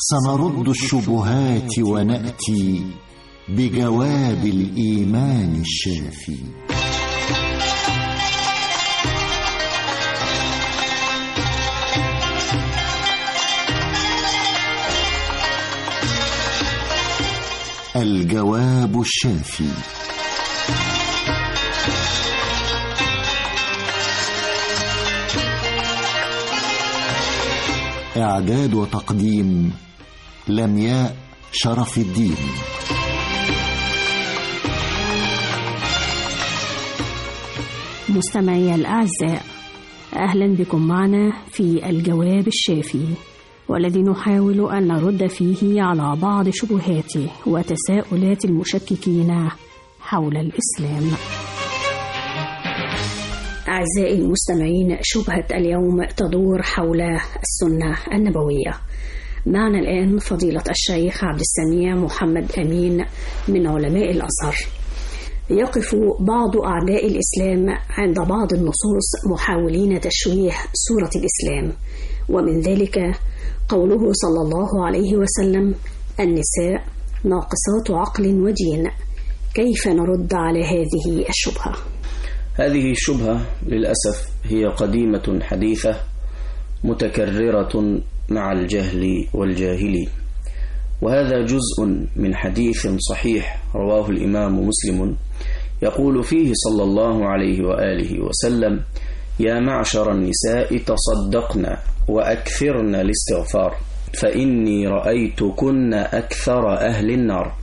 سنرد الشبهات ونأتي بجواب الإيمان الشافي. الجواب الشافي. إعداد وتقديم لمياء شرف الدين. مستمعي الأعزاء، أهلا بكم معنا في الجواب الشافي، والذي نحاول أن نرد فيه على بعض شبهات وتساؤلات المشككين حول الإسلام. أعزائي المستمعين، شبهة اليوم تدور حول السنة النبوية. معنا الآن فضيلة الشيخ عبد السميع محمد أمين من علماء الأزهر. يقف بعض أعداء الإسلام عند بعض النصوص محاولين تشويه صورة الإسلام، ومن ذلك قوله صلى الله عليه وسلم: النساء ناقصات عقل ودين. كيف نرد على هذه الشبهة؟ هذه الشبهة للأسف هي قديمة حديثة متكررة مع الجهل والجاهلين، وهذا جزء من حديث صحيح رواه الإمام مسلم يقول فيه صلى الله عليه وآله وسلم: يا معشر النساء تصدقن وأكثرن الاستغفار فإني رأيتكن أكثر أهل النار.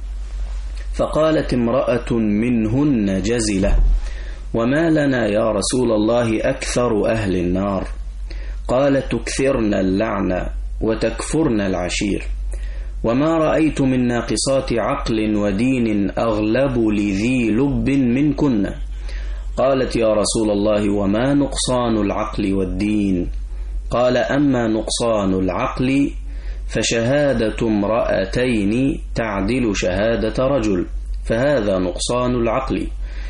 فقالت امرأة منهن جزلة: وما لنا يا رسول الله أكثر أهل النار؟ قال: تكثرن اللعنة وتكفرن العشير، وما رأيت من ناقصات عقل ودين أغلب لذي لب منكن. قالت: يا رسول الله وما نقصان العقل والدين؟ قال: أما نقصان العقل فشهادة امرأتين تعدل شهادة رجل، فهذا نقصان العقل.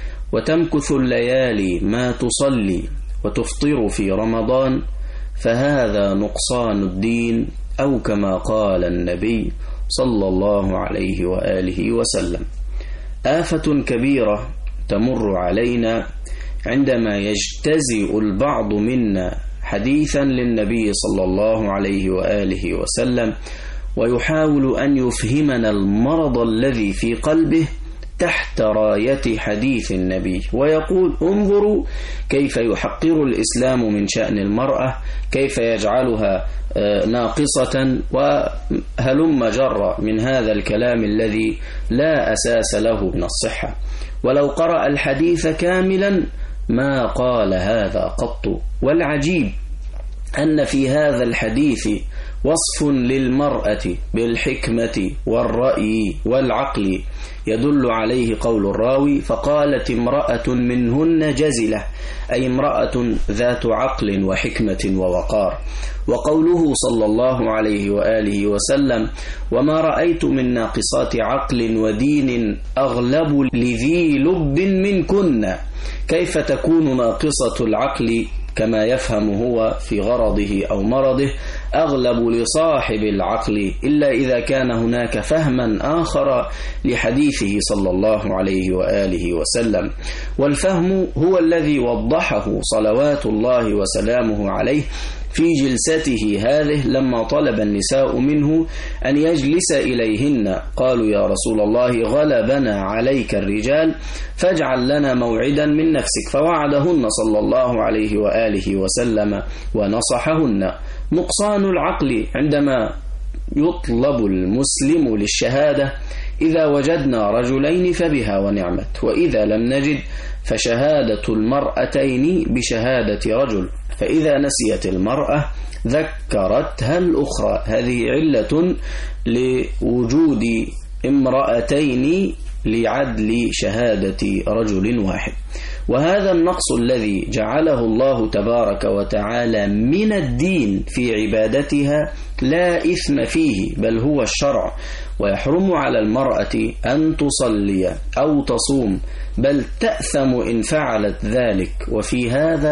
وتمكث الليالي ما تصلي وتفطر في رمضان، فهذا نقصان الدين، أو كما قال النبي صلى الله عليه وآله وسلم. آفة كبيرة تمر علينا عندما يجتزئ البعض منا حديثا للنبي صلى الله عليه وآله وسلم ويحاول أن يفهمنا المرض الذي في قلبه تحت راية حديث النبي، ويقول: انظروا كيف يحقر الإسلام من شأن المرأة، كيف يجعلها ناقصة، وهلم جرى من هذا الكلام الذي لا أساس له من الصحة. ولو قرأ الحديث كاملا ما قال هذا قط. والعجيب أن في هذا الحديث وصف للمرأة بالحكمة والرأي والعقل يدل عليه قول الراوي: فقالت امرأة منهن جزلة، أي امرأة ذات عقل وحكمة ووقار. وقوله صلى الله عليه وآله وسلم: وما رأيت من ناقصات عقل ودين أغلب لذي لب منكن. كيف تكون ناقصة العقل كما يفهم هو في غرضه أو مرضه أغلب لصاحب العقل إلا إذا كان هناك فهما آخر لحديثه صلى الله عليه وآله وسلم. والفهم هو الذي وضحه صلوات الله وسلامه عليه في جلسته هذه لما طلب النساء منه أن يجلس إليهن. قالوا: يا رسول الله غلبنا عليك الرجال فاجعل لنا موعدا من نفسك، فوعدهن صلى الله عليه وآله وسلم ونصحهن. نقصان العقل عندما يطلب المسلم للشهادة: إذا وجدنا رجلين فبها ونعمت، وإذا لم نجد فشهادة المرأتين بشهادة رجل، فإذا نسيت المرأة ذكرتها الأخرى. هذه علة لوجود امرأتين لعدل شهادة رجل واحد. وهذا النقص الذي جعله الله تبارك وتعالى من الدين في عبادتها لا إثم فيه، بل هو الشرع، ويحرم على المرأة أن تصلي أو تصوم، بل تأثم إن فعلت ذلك. وفي هذا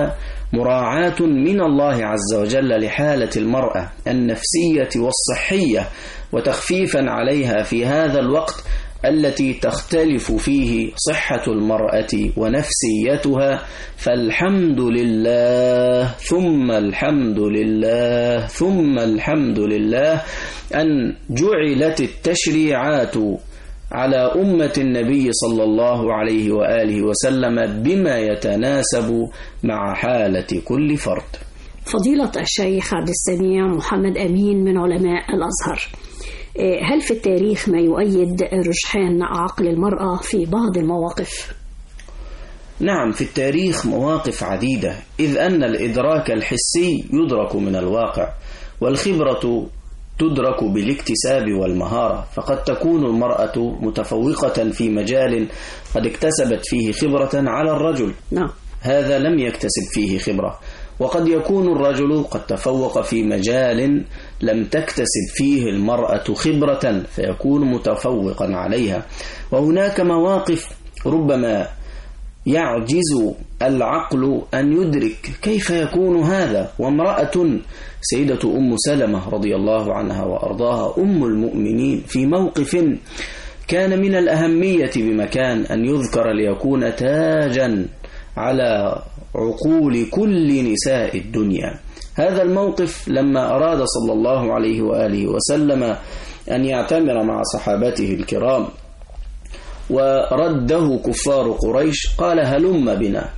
مراعاة من الله عز وجل لحالة المرأة النفسية والصحية، وتخفيفا عليها في هذا الوقت التي تختلف فيه صحة المرأة ونفسيتها. فالحمد لله ثم الحمد لله ثم الحمد لله أن جعلت التشريعات على أمة النبي صلى الله عليه وآله وسلم بما يتناسب مع حالة كل فرد. فضيلة الشيخ عبد السميع محمد أمين من علماء الأزهر، هل في التاريخ ما يؤيد رجحان عقل المرأة في بعض المواقف؟ نعم، في التاريخ مواقف عديدة، إذ أن الإدراك الحسي يدرك من الواقع، والخبرة تدرك بالاكتساب والمهارة، فقد تكون المرأة متفوقة في مجال قد اكتسبت فيه خبرة على الرجل هذا لم يكتسب فيه خبرة، وقد يكون الرجل قد تفوق في مجال لم تكتسب فيه المرأة خبرة فيكون متفوقا عليها. وهناك مواقف ربما يعجز العقل أن يدرك كيف يكون هذا، وامرأة سيدة أم سلمة رضي الله عنها وأرضاها أم المؤمنين في موقف كان من الأهمية بمكان أن يذكر ليكون تاجا على عقول كل نساء الدنيا. هذا الموقف لما أراد صلى الله عليه وآله وسلم أن يعتمر مع صحابته الكرام ورده كفار قريش، قال هلم بنا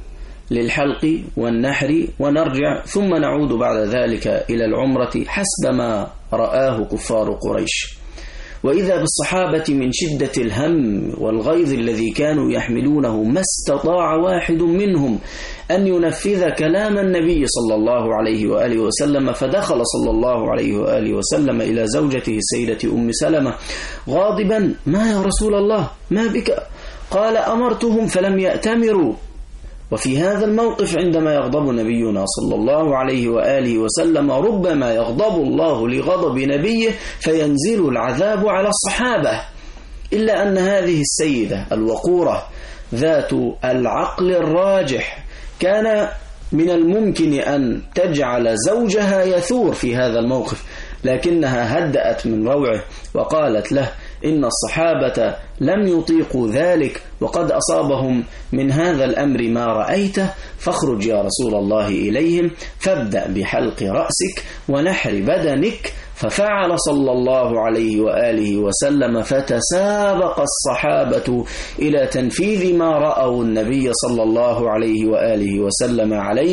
للحلق والنحر ونرجع ثم نعود بعد ذلك إلى العمرة حسب ما رآه كفار قريش. وإذا بالصحابة من شدة الهم والغيظ الذي كانوا يحملونه ما استطاع واحد منهم أن ينفذ كلام النبي صلى الله عليه وآله وسلم، فدخل صلى الله عليه وآله وسلم إلى زوجته السيدة أم سلمة غاضبا: ما يا رسول الله ما بك؟ قال: أمرتهم فلم يأتمروا. وفي هذا الموقف عندما يغضب نبينا صلى الله عليه وآله وسلم ربما يغضب الله لغضب نبيه فينزل العذاب على الصحابة، إلا أن هذه السيدة الوقورة ذات العقل الراجح كان من الممكن أن تجعل زوجها يثور في هذا الموقف، لكنها هدأت من روعه وقالت له: إن الصحابة لم يطيقوا ذلك وقد أصابهم من هذا الأمر ما رأيته، فاخرج يا رسول الله إليهم فابدأ بحلق رأسك ونحر بدنك. ففعل صلى الله عليه وآله وسلم، فتسابق الصحابة إلى تنفيذ ما رأوا النبي صلى الله عليه وآله وسلم عليه.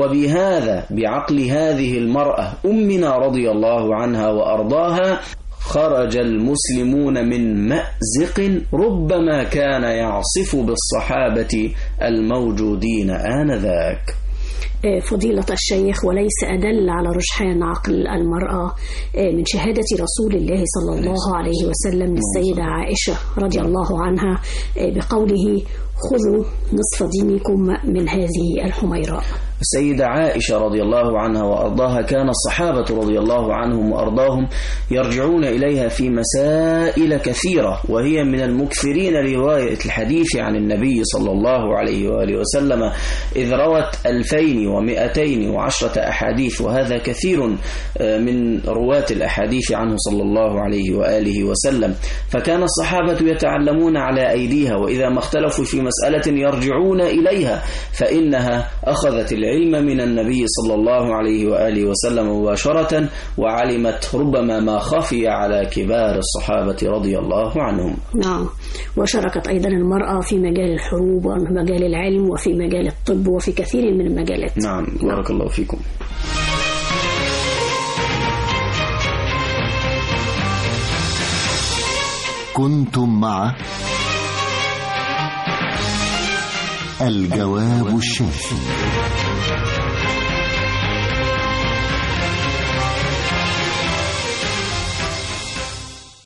وبهذا بعقل هذه المرأة أمنا رضي الله عنها وأرضاها خرج المسلمون من مأزق ربما كان يعصف بالصحابة الموجودين آنذاك. فضيلة الشيخ، وليس أدل على رجحان عقل المرأة من شهادة رسول الله صلى الله عليه وسلم للسيدة عائشة رضي الله عنها بقوله: خذوا نصف دينكم من هذه الحميراء. السيدة عائشة رضي الله عنها وأرضاها كان الصحابة رضي الله عنهم وأرضاهم يرجعون إليها في مسائل كثيرة، وهي من المكثرين رواية الحديث عن النبي صلى الله عليه وآله وسلم، إذ روت 2210 أحاديث، وهذا كثير من رواة الأحاديث عنه صلى الله عليه وآله وسلم. فكان الصحابة يتعلمون على أيديها، وإذا ما اختلفوا في مسألة يرجعون إليها، فإنها أخذت العلم من النبي صلى الله عليه وآله وسلم مباشرة، وعلمت ربما ما خفي على كبار الصحابة رضي الله عنهم. نعم، وشاركت أيضا المرأة في مجال الحروب وفي مجال العلم وفي مجال الطب وفي كثير من المجالات. نعم، بارك الله فيكم. كنتم مع الجواب الشافي.